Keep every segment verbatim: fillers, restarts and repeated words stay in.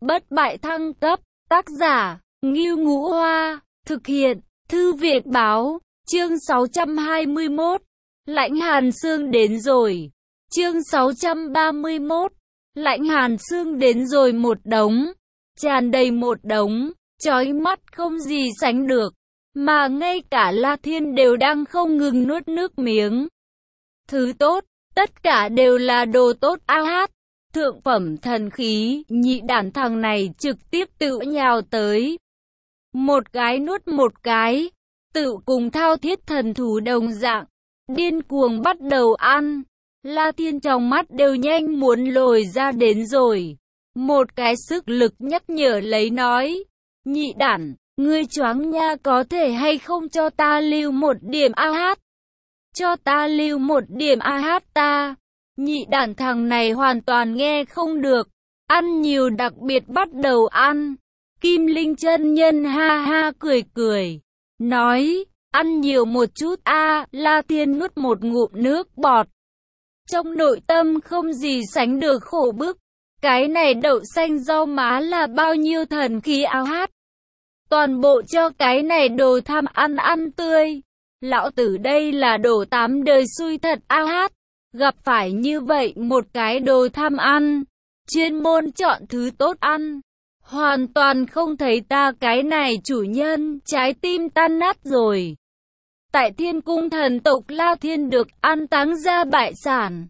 bất bại thăng cấp, tác giả, Ngưu Ngũ Hoa, thực hiện, Thư viện Báo, chương sáu trăm hai mươi mốt, Lãnh Hàn Sương đến rồi, chương sáu trăm ba mươi mốt, Lãnh Hàn Sương đến rồi, một đống, tràn đầy một đống, chói mắt không gì sánh được, mà ngay cả La Thiên đều đang không ngừng nuốt nước miếng. Thứ tốt, tất cả đều là đồ tốt a hát. Thượng phẩm thần khí, nhị đản thằng này trực tiếp tự nhào tới. Một cái nuốt một cái, tự cùng thao thiết thần thú đồng dạng, điên cuồng bắt đầu ăn. La Thiên trong mắt đều nhanh muốn lồi ra đến rồi. Một cái sức lực nhắc nhở lấy nói, nhị đản, ngươi choáng nha, có thể hay không cho ta lưu một điểm a hát? Cho ta lưu một điểm a hát ta. Nhị đản thằng này hoàn toàn nghe không được, ăn nhiều đặc biệt bắt đầu ăn. Kim Linh chân nhân ha ha cười cười, nói, ăn nhiều một chút a. La Thiên nuốt một ngụm nước bọt, trong nội tâm không gì sánh được khổ bức. Cái này đậu xanh rau má là bao nhiêu thần khí a hát, toàn bộ cho cái này đồ tham ăn ăn tươi. Lão tử đây là đồ tám đời xui thật a hát, gặp phải như vậy một cái đồ tham ăn, chuyên môn chọn thứ tốt ăn, hoàn toàn không thấy ta cái này chủ nhân, trái tim tan nát rồi. Tại Thiên Cung thần tộc La Thiên được an táng ra bại sản.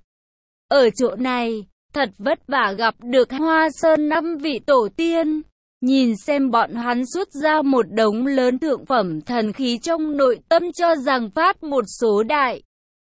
Ở chỗ này, thật vất vả gặp được Hoa Sơn năm vị tổ tiên, nhìn xem bọn hắn xuất ra một đống lớn thượng phẩm thần khí, trong nội tâm cho rằng phát một số đại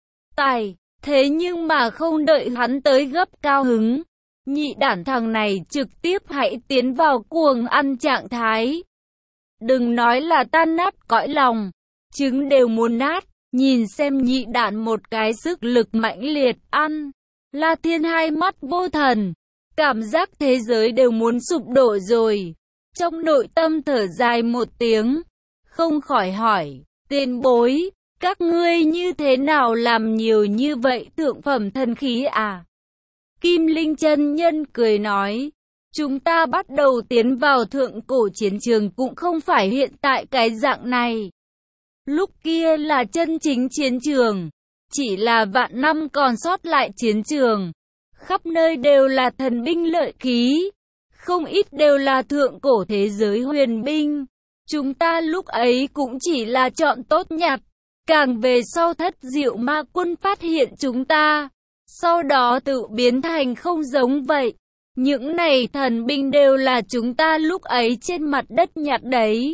tài. Thế nhưng mà không đợi hắn tới gấp cao hứng, nhị đản thằng này trực tiếp hãy tiến vào cuồng ăn trạng thái. Đừng nói là tan nát cõi lòng, trứng đều muốn nát. Nhìn xem nhị đản một cái sức lực mãnh liệt ăn, La Thiên hai mắt vô thần, cảm giác thế giới đều muốn sụp đổ rồi. Trong nội tâm thở dài một tiếng, không khỏi hỏi, tiền bối, các ngươi như thế nào làm nhiều như vậy thượng phẩm thần khí à? Kim Linh chân nhân cười nói, chúng ta bắt đầu tiến vào thượng cổ chiến trường cũng không phải hiện tại cái dạng này. Lúc kia là chân chính chiến trường, chỉ là vạn năm còn sót lại chiến trường. Khắp nơi đều là thần binh lợi khí, không ít đều là thượng cổ thế giới huyền binh. Chúng ta lúc ấy cũng chỉ là chọn tốt nhặt. Càng về sau Thất Diệu Ma Quân phát hiện chúng ta, sau đó tự biến thành không giống vậy. Những này thần binh đều là chúng ta lúc ấy trên mặt đất nhặt đấy.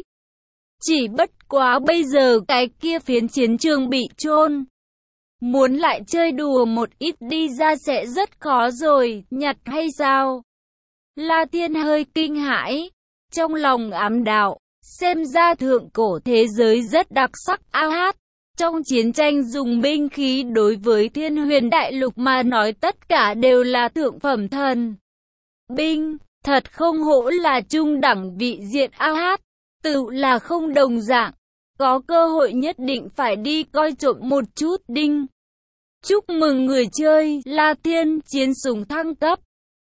Chỉ bất quá bây giờ cái kia phiến chiến trường bị chôn, muốn lại chơi đùa một ít đi ra sẽ rất khó rồi, nhặt hay sao? La Thiên hơi kinh hãi, trong lòng ám đạo, xem ra thượng cổ thế giới rất đặc sắc a hát. Trong chiến tranh dùng binh khí đối với Thiên Huyền Đại Lục mà nói tất cả đều là thượng phẩm thần binh, thật không hổ là trung đẳng vị diện a hát, tự là không đồng dạng, có cơ hội nhất định phải đi coi trộm một chút đinh. Chúc mừng người chơi, La Thiên chiến sủng thăng cấp.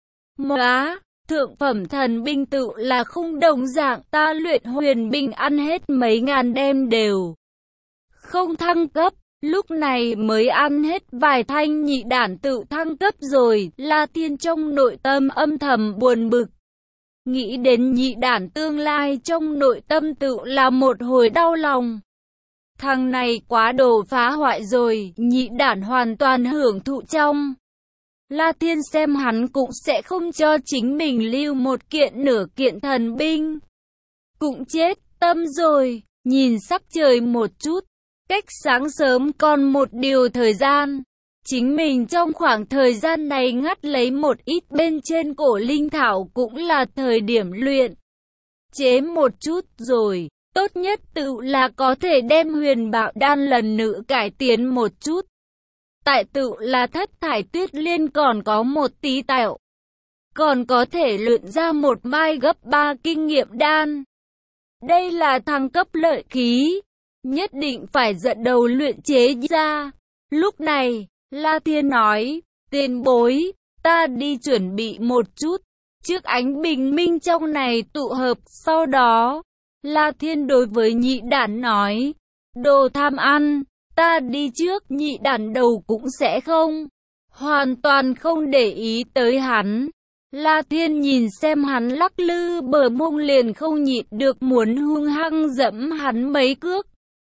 Móa, thượng phẩm thần binh tự là không đồng dạng, ta luyện huyền binh ăn hết mấy ngàn đêm đều không thăng cấp, lúc này mới ăn hết vài thanh nhị đản tự thăng cấp rồi. La Thiên trong nội tâm âm thầm buồn bực, nghĩ đến nhị đản tương lai trong nội tâm tự là một hồi đau lòng. Thằng này quá đồ phá hoại rồi, nhị đản hoàn toàn hưởng thụ trong. La Thiên xem hắn cũng sẽ không cho chính mình lưu một kiện nửa kiện thần binh, cũng chết tâm rồi. Nhìn sắc trời một chút, cách sáng sớm còn một điều thời gian, chính mình trong khoảng thời gian này ngắt lấy một ít bên trên cổ linh thảo cũng là thời điểm luyện chế một chút rồi. Tốt nhất tự là có thể đem huyền bạo đan lần nữa cải tiến một chút. Tại tự là thất thải tuyết liên còn có một tí tẹo, còn có thể luyện ra một mai gấp ba kinh nghiệm đan. Đây là thăng cấp lợi khí, nhất định phải dẫn đầu luyện chế ra. Lúc này, La Thiên nói, tiền bối, ta đi chuẩn bị một chút, Trước ánh bình minh trong này tụ hợp, sau đó, La Thiên đối với nhị đản nói, đồ tham ăn, ta đi trước. Nhị đản đầu cũng sẽ không, hoàn toàn không để ý tới hắn. La Thiên nhìn xem hắn lắc lư bờ mông liền không nhịn được muốn hung hăng dẫm hắn mấy cước.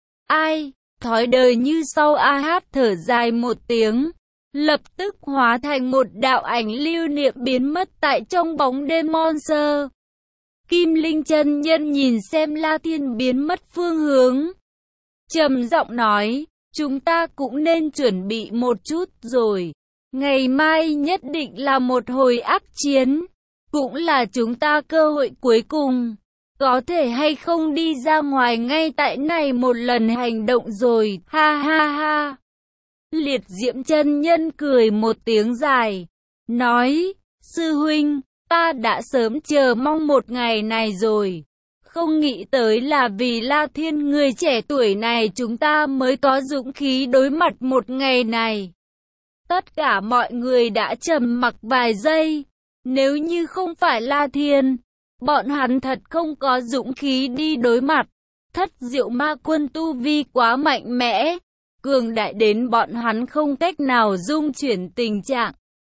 Ai, thói đời như sau. A Hát thở dài một tiếng, lập tức hóa thành một đạo ảnh lưu niệm biến mất tại trong bóng đêm monster. Kim Linh chân nhân nhìn xem La Thiên biến mất phương hướng, trầm giọng nói, chúng ta cũng nên chuẩn bị một chút rồi. Ngày mai nhất định là một hồi ác chiến, cũng là chúng ta cơ hội cuối cùng. Có thể hay không đi ra ngoài ngay tại này một lần hành động rồi, ha ha ha. Liệt Diễm chân nhân cười một tiếng dài, nói, sư huynh, ta đã sớm chờ mong một ngày này rồi. Không nghĩ tới là vì La Thiên người trẻ tuổi này chúng ta mới có dũng khí đối mặt một ngày này. Tất cả mọi người đã trầm mặc vài giây. Nếu như không phải La Thiên, bọn hắn thật không có dũng khí đi đối mặt. Thất Diệu Ma Quân tu vi quá mạnh mẽ, cường đại đến bọn hắn không cách nào dung chuyển tình trạng.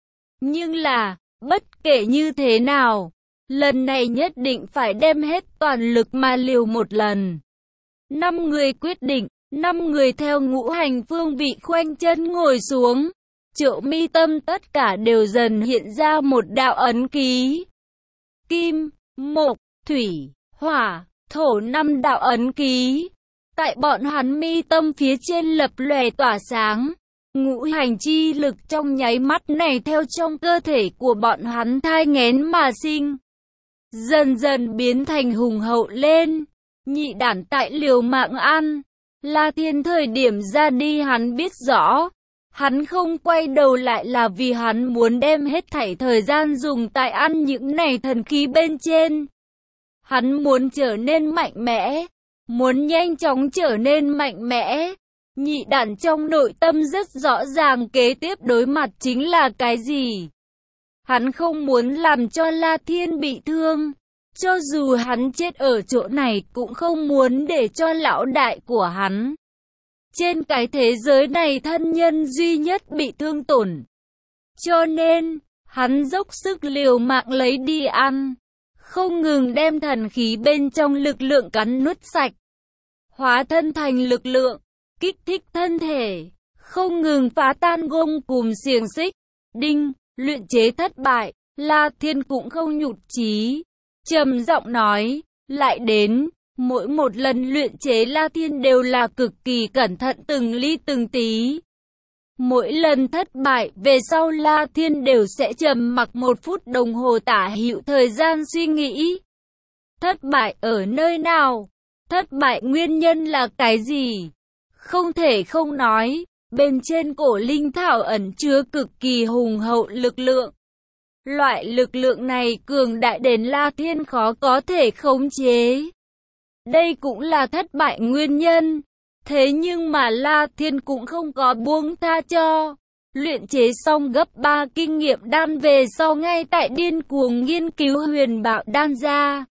Nhưng là, bất kể như thế nào, lần này nhất định phải đem hết toàn lực mà liều một lần. Năm người quyết định, năm người theo ngũ hành phương vị khoanh chân ngồi xuống. Chỗ mi tâm tất cả đều dần hiện ra một đạo ấn ký. Kim, mộc, thủy, hỏa, thổ năm đạo ấn ký. Tại bọn hắn mi tâm phía trên lập lòe tỏa sáng. Ngũ hành chi lực trong nháy mắt này theo trong cơ thể của bọn hắn thai nghén mà sinh. Dần dần biến thành hùng hậu lên. Nhị đản tại liều mạng ăn. La Thiên thời điểm ra đi hắn biết rõ. Hắn không quay đầu lại là vì hắn muốn đem hết thảy thời gian dùng tại ăn những này thần khí bên trên. Hắn muốn trở nên mạnh mẽ, muốn nhanh chóng trở nên mạnh mẽ. Nhị đản trong nội tâm rất rõ ràng kế tiếp đối mặt chính là cái gì. Hắn không muốn làm cho La Thiên bị thương. Cho dù hắn chết ở chỗ này cũng không muốn để cho lão đại của hắn trên cái thế giới này thân nhân duy nhất bị thương tổn. Cho nên, hắn dốc sức liều mạng lấy đi ăn, không ngừng đem thần khí bên trong lực lượng cắn nuốt sạch, hóa thân thành lực lượng, kích thích thân thể, không ngừng phá tan gông cùm xiềng xích. Đinh, luyện chế thất bại, La Thiên cũng không nhụt chí, trầm giọng nói, lại đến. Mỗi một lần luyện chế La Thiên đều là cực kỳ cẩn thận từng ly từng tí. Mỗi lần thất bại về sau La Thiên đều sẽ trầm mặc một phút đồng hồ tả hữu thời gian suy nghĩ. Thất bại ở nơi nào? Thất bại nguyên nhân là cái gì? Không thể không nói, bên trên cổ linh thảo ẩn chứa cực kỳ hùng hậu lực lượng. Loại lực lượng này cường đại đến La Thiên khó có thể khống chế. Đây cũng là thất bại nguyên nhân. Thế nhưng mà La Thiên cũng không có buông tha cho. Luyện chế xong gấp ba kinh nghiệm đan về sau ngay tại điên cuồng nghiên cứu huyền bảo đan ra.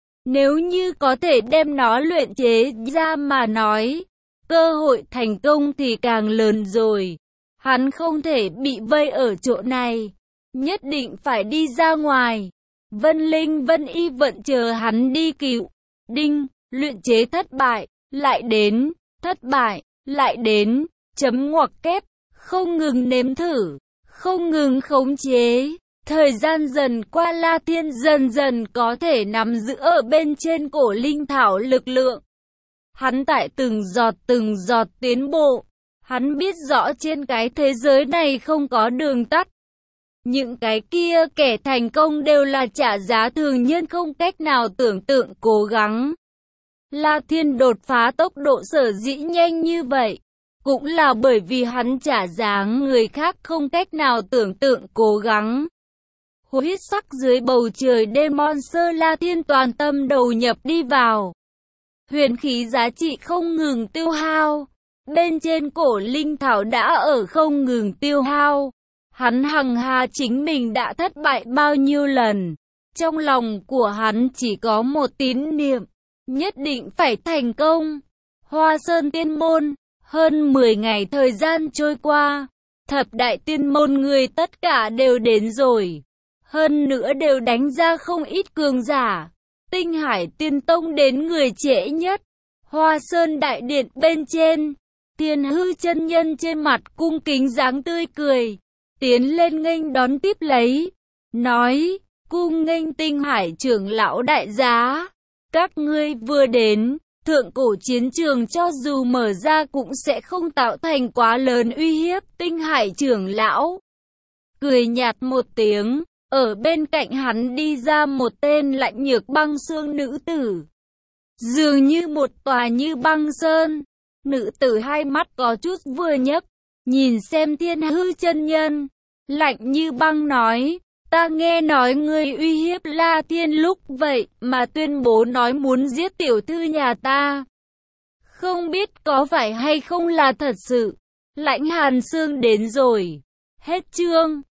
Nếu như có thể đem nó luyện chế ra mà nói, cơ hội thành công thì càng lớn rồi. Hắn không thể bị vây ở chỗ này, nhất định phải đi ra ngoài. Vân Linh Vân Y vẫn chờ hắn đi cứu. Đinh, luyện chế thất bại, lại đến, thất bại, lại đến, chấm ngoặc kép, không ngừng nếm thử, không ngừng khống chế. Thời gian dần qua La Thiên dần dần có thể nắm giữ ở bên trên cổ linh thảo lực lượng. Hắn tại từng giọt từng giọt tiến bộ, hắn biết rõ trên cái thế giới này không có đường tắt. Những cái kia kẻ thành công đều là trả giá thường nhân không cách nào tưởng tượng cố gắng. La Thiên đột phá tốc độ sở dĩ nhanh như vậy, cũng là bởi vì hắn trả giá người khác không cách nào tưởng tượng cố gắng. Huyết sắc dưới bầu trời đêm monster La Thiên toàn tâm đầu nhập đi vào. Huyền khí giá trị không ngừng tiêu hao. Bên trên cổ linh thảo đã ở không ngừng tiêu hao. Hắn hằng hà chính mình đã thất bại bao nhiêu lần. Trong lòng của hắn chỉ có một tín niệm, nhất định phải thành công. Hoa Sơn Tiên Môn, hơn mười ngày thời gian trôi qua, thập đại tiên môn người tất cả đều đến rồi. Hơn nữa đều đánh ra không ít cường giả. Tinh Hải Tiên Tông đến người trễ nhất. Hoa Sơn Đại Điện bên trên, Thiên Hư chân nhân trên mặt cung kính dáng tươi cười, tiến lên nghênh đón tiếp lấy, nói: cung nghênh Tinh Hải trưởng lão đại giá, các ngươi vừa đến, thượng cổ chiến trường cho dù mở ra cũng sẽ không tạo thành quá lớn uy hiếp. Tinh Hải trưởng lão cười nhạt một tiếng, ở bên cạnh hắn đi ra một tên lạnh nhược băng xương nữ tử, dường như một tòa như băng sơn. Nữ tử hai mắt có chút vừa nhấc, nhìn xem Thiên Hư chân nhân, lạnh như băng nói: ta nghe nói ngươi uy hiếp La Thiên lúc vậy mà tuyên bố nói muốn giết tiểu thư nhà ta, không biết có phải hay không là thật sự. Lãnh Hàn Xương đến rồi. Hết chương.